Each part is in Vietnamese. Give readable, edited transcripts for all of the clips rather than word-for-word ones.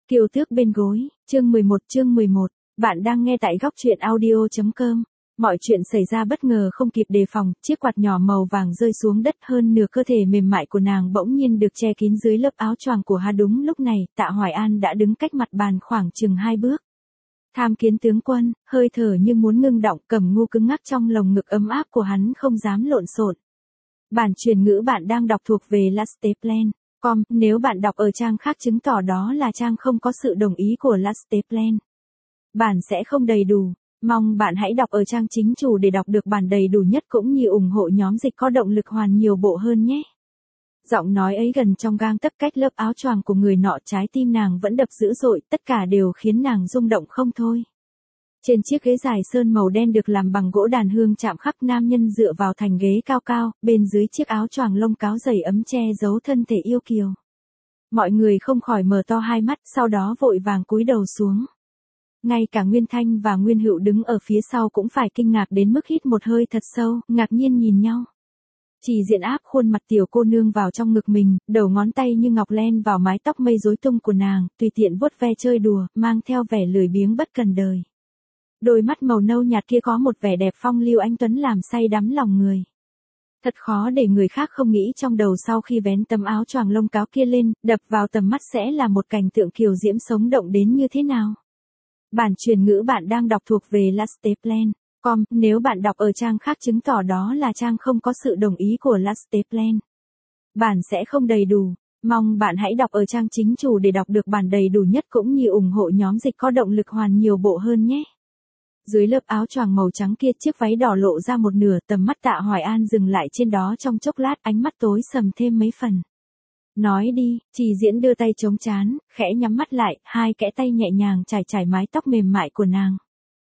Kiều Tước bên gối, chương 11. Bạn đang nghe tại góc truyện audio.com. Mọi chuyện xảy ra bất ngờ không kịp đề phòng, chiếc quạt nhỏ màu vàng rơi xuống đất, hơn nửa cơ thể mềm mại của nàng bỗng nhiên được che kín dưới lớp áo choàng của Hà. Đúng lúc này, Tạ Hoài An đã đứng cách mặt bàn khoảng chừng 2 bước. Tham kiến tướng quân, hơi thở như muốn ngưng động, Cẩm Ngu cứng ngắc trong lồng ngực ấm áp của hắn không dám lộn xộn. Bản truyền ngữ bạn đang đọc thuộc về Lasteplan. Nếu bạn đọc ở trang khác chứng tỏ đó là trang không có sự đồng ý của Lasteplan. Bản sẽ không đầy đủ. Mong bạn hãy đọc ở trang chính chủ để đọc được bản đầy đủ nhất cũng như ủng hộ nhóm dịch có động lực hoàn nhiều bộ hơn nhé. Giọng nói ấy gần trong gang tấc cách lớp áo choàng của người nọ, trái tim nàng vẫn đập dữ dội, tất cả đều khiến nàng rung động không thôi. Trên chiếc ghế dài sơn màu đen được làm bằng gỗ đàn hương chạm khắc, nam nhân dựa vào thành ghế cao cao, bên dưới chiếc áo choàng lông cáo dày ấm che giấu thân thể yêu kiều. Mọi người không khỏi mở to hai mắt, sau đó vội vàng cúi đầu xuống. Ngay cả Nguyên Thanh và Nguyên Hựu đứng ở phía sau cũng phải kinh ngạc đến mức hít một hơi thật sâu, ngạc nhiên nhìn nhau. Chỉ Diện áp khuôn mặt tiểu cô nương vào trong ngực mình, đầu ngón tay như ngọc len vào mái tóc mây rối tung của nàng, tùy tiện vuốt ve chơi đùa, mang theo vẻ lười biếng bất cần đời. Đôi mắt màu nâu nhạt kia có một vẻ đẹp phong lưu anh tuấn làm say đắm lòng người. Thật khó để người khác không nghĩ trong đầu sau khi vén tấm áo choàng lông cáo kia lên, đập vào tầm mắt sẽ là một cảnh tượng kiều diễm sống động đến như thế nào. Bản truyền ngữ bạn đang đọc thuộc về Lasteplan. Nếu bạn đọc ở trang khác chứng tỏ đó là trang không có sự đồng ý của Lasteplan. Bản sẽ không đầy đủ. Mong bạn hãy đọc ở trang chính chủ để đọc được bản đầy đủ nhất cũng như ủng hộ nhóm dịch có động lực hoàn nhiều bộ hơn nhé. Dưới lớp áo choàng màu trắng kia, chiếc váy đỏ lộ ra một nửa, tầm mắt Tạ Hoài An dừng lại trên đó trong chốc lát, ánh mắt tối sầm thêm mấy phần. Nói đi, Trì Diễn đưa tay chống trán, khẽ nhắm mắt lại, hai kẽ tay nhẹ nhàng trải mái tóc mềm mại của nàng.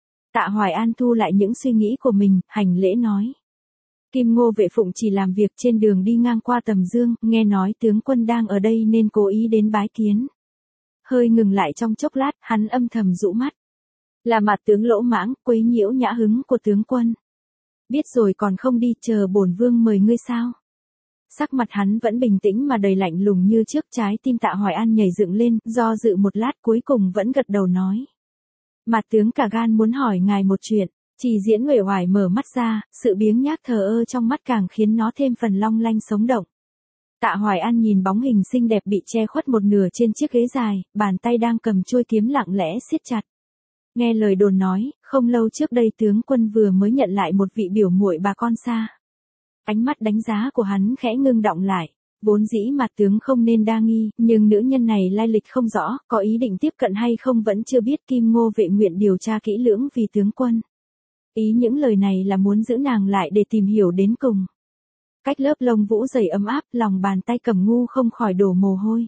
Tạ Hoài An thu lại những suy nghĩ của mình, hành lễ nói. Kim Ngô vệ phụng chỉ làm việc trên đường đi ngang qua Tầm Dương, nghe nói tướng quân đang ở đây nên cố ý đến bái kiến. Hơi ngừng lại trong chốc lát, hắn âm thầm rũ mắt. Là mặt tướng lỗ mãng, quấy nhiễu nhã hứng của tướng quân. Biết rồi còn không đi, chờ bổn vương mời ngươi sao? Sắc mặt hắn vẫn bình tĩnh mà đầy lạnh lùng như trước, trái tim Tạ Hoài An nhảy dựng lên, do dự một lát cuối cùng vẫn gật đầu nói. Mặt tướng cả gan muốn hỏi ngài một chuyện. Trì Diễn uể oải mở mắt ra, sự biếng nhác thờ ơ trong mắt càng khiến nó thêm phần long lanh sống động. Tạ Hoài An nhìn bóng hình xinh đẹp bị che khuất một nửa trên chiếc ghế dài, bàn tay đang cầm chuôi kiếm lặng lẽ siết chặt. Nghe lời đồn nói, không lâu trước đây tướng quân vừa mới nhận lại một vị biểu muội bà con xa. Ánh mắt đánh giá của hắn khẽ ngưng động lại. Vốn dĩ mặt tướng không nên đa nghi, nhưng nữ nhân này lai lịch không rõ, có ý định tiếp cận hay không vẫn chưa biết. Kim Ngô vệ nguyện điều tra kỹ lưỡng vì tướng quân. Ý những lời này là muốn giữ nàng lại để tìm hiểu đến cùng. Cách lớp lông vũ dày ấm áp, lòng bàn tay Cẩm Ngu không khỏi đổ mồ hôi.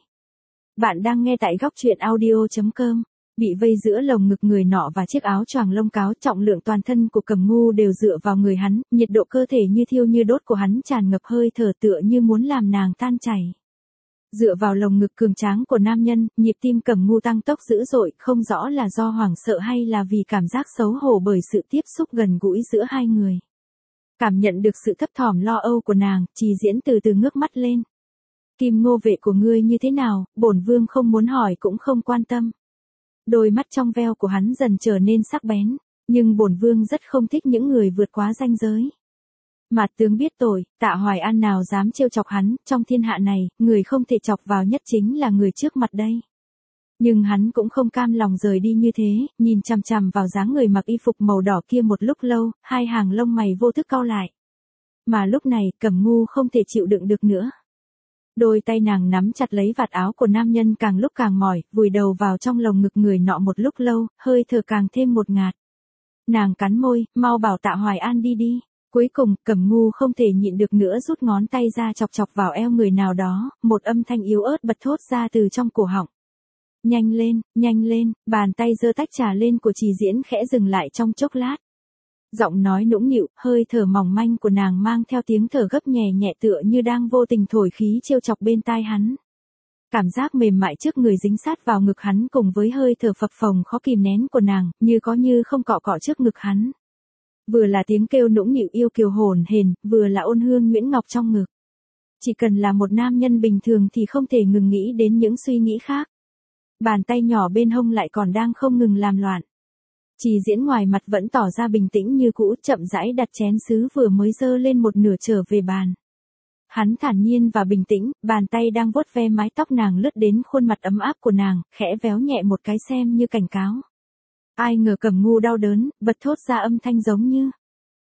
Bạn đang nghe tại góc truyện audio.com. Bị vây giữa lồng ngực người nọ và chiếc áo choàng lông cáo, trọng lượng toàn thân của Cẩm Ngu đều dựa vào người hắn, nhiệt độ cơ thể như thiêu như đốt của hắn tràn ngập hơi thở tựa như muốn làm nàng tan chảy. Dựa vào lồng ngực cường tráng của nam nhân, nhịp tim Cẩm Ngu tăng tốc dữ dội, không rõ là do hoảng sợ hay là vì cảm giác xấu hổ bởi sự tiếp xúc gần gũi giữa hai người. Cảm nhận được sự thấp thỏm lo âu của nàng, Trì Diễn từ từ ngước mắt lên. Kim Ngô vệ của ngươi như thế nào, bổn vương không muốn hỏi cũng không quan tâm. Đôi mắt trong veo của hắn dần trở nên sắc bén, nhưng bổn vương rất không thích những người vượt quá ranh giới. Mạt tướng biết tội, Tạ Hoài An nào dám trêu chọc hắn, trong thiên hạ này, người không thể chọc vào nhất chính là người trước mặt đây. Nhưng hắn cũng không cam lòng rời đi như thế, nhìn chằm chằm vào dáng người mặc y phục màu đỏ kia một lúc lâu, hai hàng lông mày vô thức cau lại. Mà lúc này, Cẩm Ngu không thể chịu đựng được nữa. Đôi tay nàng nắm chặt lấy vạt áo của nam nhân càng lúc càng mỏi, vùi đầu vào trong lồng ngực người nọ một lúc lâu, hơi thở càng thêm ngột ngạt. Nàng cắn môi, mau bảo Tạ Hoài An đi đi. Cuối cùng, Cẩm Ngu không thể nhịn được nữa rút ngón tay ra chọc chọc vào eo người nào đó, một âm thanh yếu ớt bật thốt ra từ trong cổ họng. Nhanh lên, bàn tay giơ tách trà lên của Trì Diễn khẽ dừng lại trong chốc lát. Giọng nói nũng nịu, hơi thở mỏng manh của nàng mang theo tiếng thở gấp nhẹ nhẹ tựa như đang vô tình thổi khí trêu chọc bên tai hắn. Cảm giác mềm mại trước người dính sát vào ngực hắn cùng với hơi thở phập phồng khó kìm nén của nàng, như có như không cọ cọ trước ngực hắn. Vừa là tiếng kêu nũng nịu yêu kiều hồn hển, vừa là ôn hương nhuyễn ngọc trong ngực. Chỉ cần là một nam nhân bình thường thì không thể ngừng nghĩ đến những suy nghĩ khác. Bàn tay nhỏ bên hông lại còn đang không ngừng làm loạn. Trì Diễn ngoài mặt vẫn tỏ ra bình tĩnh như cũ, chậm rãi đặt chén sứ vừa mới dơ lên một nửa trở về bàn. Hắn thản nhiên và bình tĩnh, bàn tay đang vuốt ve mái tóc nàng lướt đến khuôn mặt ấm áp của nàng, khẽ véo nhẹ một cái xem như cảnh cáo. Ai ngờ Cẩm Ngu đau đớn, bật thốt ra âm thanh giống như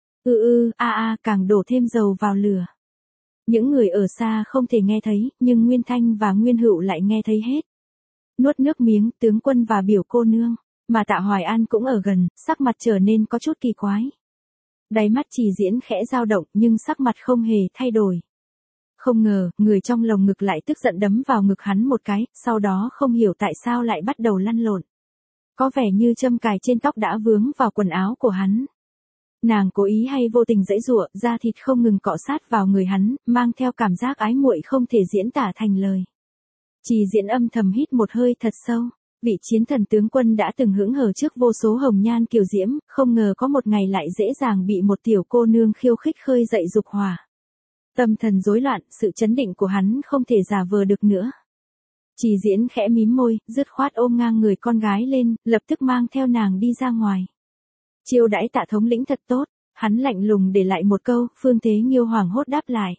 càng đổ thêm dầu vào lửa. Những người ở xa không thể nghe thấy, nhưng Nguyên Thanh và Nguyên Hựu lại nghe thấy hết. Nuốt nước miếng, tướng quân và biểu cô nương, mà Tạ Hoài An cũng ở gần, sắc mặt trở nên có chút kỳ quái. Đáy mắt Trì Diễn khẽ dao động nhưng sắc mặt không hề thay đổi. Không ngờ, người trong lồng ngực lại tức giận đấm vào ngực hắn một cái, sau đó không hiểu tại sao lại bắt đầu lăn lộn. Có vẻ như châm cài trên tóc đã vướng vào quần áo của hắn. Nàng cố ý hay vô tình giãy giụa, da thịt không ngừng cọ sát vào người hắn, mang theo cảm giác ái muội không thể diễn tả thành lời. Trì Diễn âm thầm hít một hơi thật sâu. Vị chiến thần tướng quân đã từng hững hờ trước vô số hồng nhan kiều diễm, không ngờ có một ngày lại dễ dàng bị một tiểu cô nương khiêu khích khơi dậy dục hỏa. Tâm thần rối loạn, sự chấn định của hắn không thể giả vờ được nữa. Trì Diễn khẽ mím môi, dứt khoát ôm ngang người con gái lên, lập tức mang theo nàng đi ra ngoài. Chiêu đãi Tạ thống lĩnh thật tốt, hắn lạnh lùng để lại một câu, Phương Thế Nghiêu hoảng hốt đáp lại.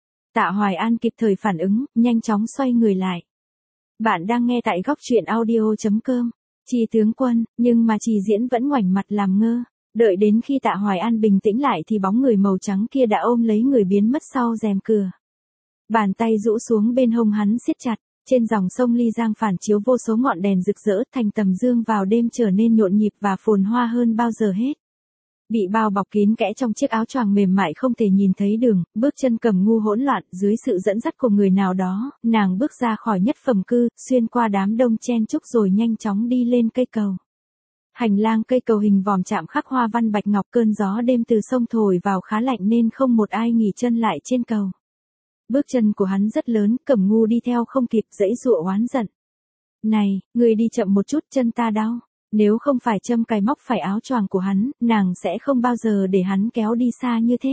Tạ Hoài An kịp thời phản ứng, nhanh chóng xoay người lại. Bạn đang nghe tại góc truyện audio.com. Trì tướng quân, nhưng mà Trì Diễn vẫn ngoảnh mặt làm ngơ. Đợi đến khi Tạ Hoài An bình tĩnh lại thì bóng người màu trắng kia đã ôm lấy người biến mất sau rèm cửa. Bàn tay rũ xuống bên hông hắn siết chặt, trên dòng sông Ly Giang phản chiếu vô số ngọn đèn rực rỡ, thành tầm dương vào đêm trở nên nhộn nhịp và phồn hoa hơn bao giờ hết. Bị bao bọc kín kẽ trong chiếc áo choàng mềm mại không thể nhìn thấy đường, bước chân Cẩm Ngu hỗn loạn, dưới sự dẫn dắt của người nào đó, nàng bước ra khỏi nhất phẩm cư, xuyên qua đám đông chen chúc rồi nhanh chóng đi lên cây cầu. Hành lang cây cầu hình vòm chạm khắc hoa văn bạch ngọc, cơn gió đêm từ sông thổi vào khá lạnh nên không một ai nghỉ chân lại trên cầu. Bước chân của hắn rất lớn, Cẩm Ngu đi theo không kịp, giãy giụa oán giận. Này, người đi chậm một chút, chân ta đau. Nếu không phải châm cài móc phải áo choàng của hắn, nàng sẽ không bao giờ để hắn kéo đi xa như thế.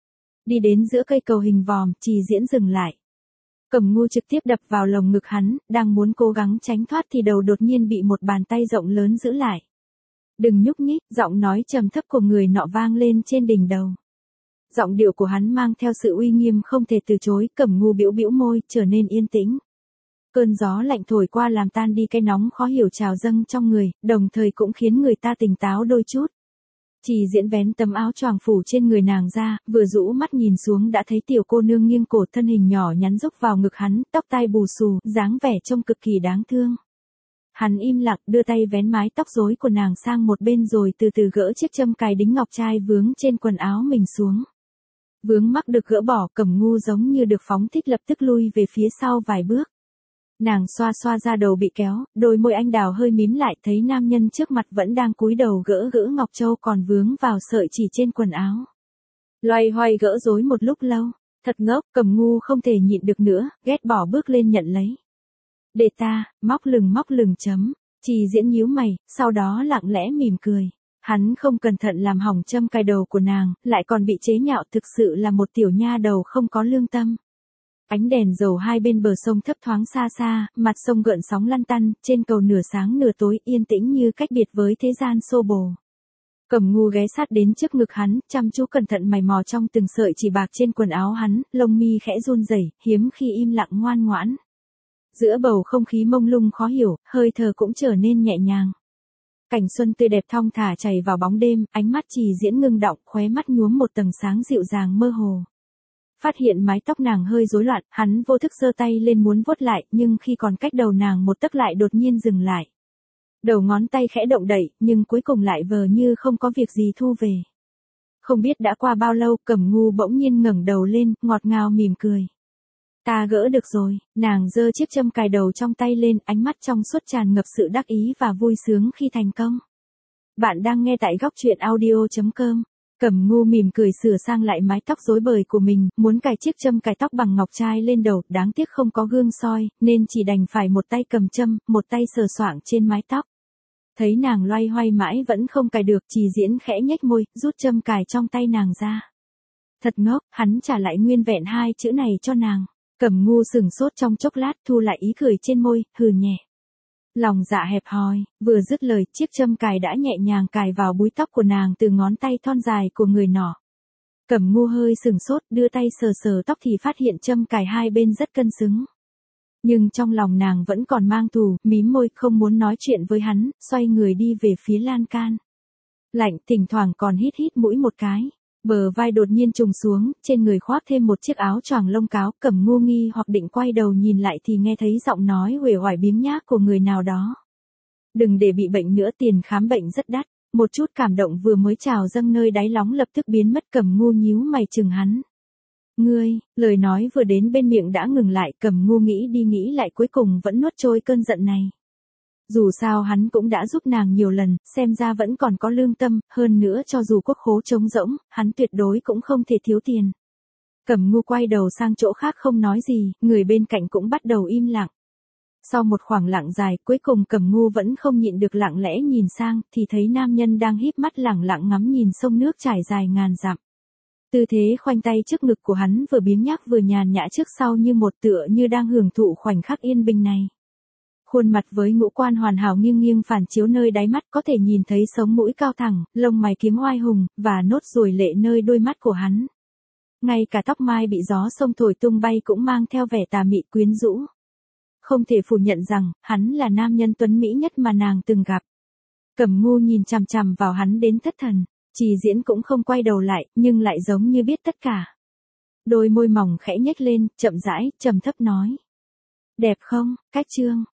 Đi đến giữa cây cầu hình vòm, Trì Diễn dừng lại. Cẩm Ngu trực tiếp đập vào lồng ngực hắn, đang muốn cố gắng tránh thoát thì đầu đột nhiên bị một bàn tay rộng lớn giữ lại. Đừng nhúc nhích, giọng nói trầm thấp của người nọ vang lên trên đỉnh đầu. Giọng điệu của hắn mang theo sự uy nghiêm không thể từ chối, Cẩm Ngu bĩu bĩu môi, trở nên yên tĩnh. Cơn gió lạnh thổi qua làm tan đi cái nóng khó hiểu trào dâng trong người, đồng thời cũng khiến người ta tỉnh táo đôi chút. Trì Diễn vén tấm áo choàng phủ trên người nàng ra, vừa rũ mắt nhìn xuống đã thấy tiểu cô nương nghiêng cổ, thân hình nhỏ nhắn rúc vào ngực hắn, tóc tai bù xù, dáng vẻ trông cực kỳ đáng thương. Hắn im lặng, đưa tay vén mái tóc rối của nàng sang một bên rồi từ từ gỡ chiếc châm cài đính ngọc trai vướng trên quần áo mình xuống. Vướng mắc được gỡ bỏ, Cẩm Ngu giống như được phóng thích lập tức lui về phía sau vài bước. Nàng xoa xoa ra đầu bị kéo, đôi môi anh đào hơi mím lại, thấy nam nhân trước mặt vẫn đang cúi đầu gỡ ngọc châu còn vướng vào sợi chỉ trên quần áo. Loay hoay gỡ rối một lúc lâu, thật ngốc, Cẩm Ngu không thể nhịn được nữa, ghét bỏ bước lên nhận lấy. Để ta, móc lừng chấm. Trì Diễn nhíu mày, sau đó lặng lẽ mỉm cười. Hắn không cẩn thận làm hỏng châm cài đầu của nàng, lại còn bị chế nhạo, thực sự là một tiểu nha đầu không có lương tâm. Ánh đèn dầu hai bên bờ sông thấp thoáng xa xa, mặt sông gợn sóng lăn tăn, trên cầu nửa sáng nửa tối, yên tĩnh như cách biệt với thế gian xô bồ. Cẩm Ngu ghé sát đến trước ngực hắn, chăm chú cẩn thận mày mò trong từng sợi chỉ bạc trên quần áo hắn, lông mi khẽ run rẩy, hiếm khi im lặng ngoan ngoãn. Giữa bầu không khí mông lung khó hiểu, hơi thở cũng trở nên nhẹ nhàng. Cảnh xuân tươi đẹp thong thả chảy vào bóng đêm, ánh mắt Trì Diễn ngưng động, khóe mắt nhuốm một tầng sáng dịu dàng mơ hồ. Phát hiện mái tóc nàng hơi rối loạn, hắn vô thức giơ tay lên muốn vuốt lại, nhưng khi còn cách đầu nàng một tấc lại đột nhiên dừng lại. Đầu ngón tay khẽ động đậy, nhưng cuối cùng lại vờ như không có việc gì thu về. Không biết đã qua bao lâu, Cẩm Ngu bỗng nhiên ngẩng đầu lên, ngọt ngào mỉm cười. Ta gỡ được rồi, nàng giơ chiếc châm cài đầu trong tay lên, ánh mắt trong suốt tràn ngập sự đắc ý và vui sướng khi thành công. Bạn đang nghe tại góc truyện audio.com. Cẩm Ngu mỉm cười sửa sang lại mái tóc rối bời của mình, muốn cài chiếc châm cài tóc bằng ngọc trai lên đầu, đáng tiếc không có gương soi, nên chỉ đành phải một tay cầm châm, một tay sờ soạng trên mái tóc. Thấy nàng loay hoay mãi vẫn không cài được, Trì Diễn khẽ nhếch môi, rút châm cài trong tay nàng ra. Thật ngốc, hắn trả lại nguyên vẹn hai chữ này cho nàng. Cẩm Ngu sửng sốt trong chốc lát, thu lại ý cười trên môi, hừ nhẹ. Lòng dạ hẹp hòi, vừa dứt lời, chiếc châm cài đã nhẹ nhàng cài vào búi tóc của nàng từ ngón tay thon dài của người nọ. Cẩm Ngu hơi sừng sốt, đưa tay sờ sờ tóc thì phát hiện châm cài hai bên rất cân xứng. Nhưng trong lòng nàng vẫn còn mang thù, mím môi không muốn nói chuyện với hắn, xoay người đi về phía lan can. Lạnh, thỉnh thoảng còn hít hít mũi một cái. Bờ vai đột nhiên trùng xuống, trên người khoác thêm một chiếc áo choàng lông cáo. Cẩm Ngu nghi hoặc định quay đầu nhìn lại thì nghe thấy giọng nói uể oải biếng nhác của người nào đó. Đừng để bị bệnh nữa, tiền khám bệnh rất đắt. Một chút cảm động vừa mới trào dâng nơi đáy lòng lập tức biến mất. Cẩm Ngu nhíu mày chừng hắn. Ngươi, lời nói vừa đến bên miệng đã ngừng lại. Cẩm Ngu nghĩ đi nghĩ lại cuối cùng vẫn nuốt trôi cơn giận này. Dù sao hắn cũng đã giúp nàng nhiều lần, xem ra vẫn còn có lương tâm, hơn nữa cho dù quốc khố trống rỗng, hắn tuyệt đối cũng không thể thiếu tiền. Cẩm Ngu quay đầu sang chỗ khác không nói gì, người bên cạnh cũng bắt đầu im lặng. Sau một khoảng lặng dài, cuối cùng Cẩm Ngu vẫn không nhịn được lặng lẽ nhìn sang, thì thấy nam nhân đang híp mắt lẳng lặng ngắm nhìn sông nước trải dài ngàn dặm. Tư thế khoanh tay trước ngực của hắn vừa biếng nhác vừa nhàn nhã trước sau như một, tựa như đang hưởng thụ khoảnh khắc yên bình này. Khuôn mặt với ngũ quan hoàn hảo nghiêng nghiêng phản chiếu nơi đáy mắt, có thể nhìn thấy sống mũi cao thẳng, lông mày kiếm oai hùng, và nốt ruồi lệ nơi đôi mắt của hắn. Ngay cả tóc mai bị gió sông thổi tung bay cũng mang theo vẻ tà mị quyến rũ. Không thể phủ nhận rằng, hắn là nam nhân tuấn mỹ nhất mà nàng từng gặp. Cẩm Ngu nhìn chằm chằm vào hắn đến thất thần, Trì Diễn cũng không quay đầu lại, nhưng lại giống như biết tất cả. Đôi môi mỏng khẽ nhếch lên, chậm rãi, trầm thấp nói. Đẹp không, Cách Trương?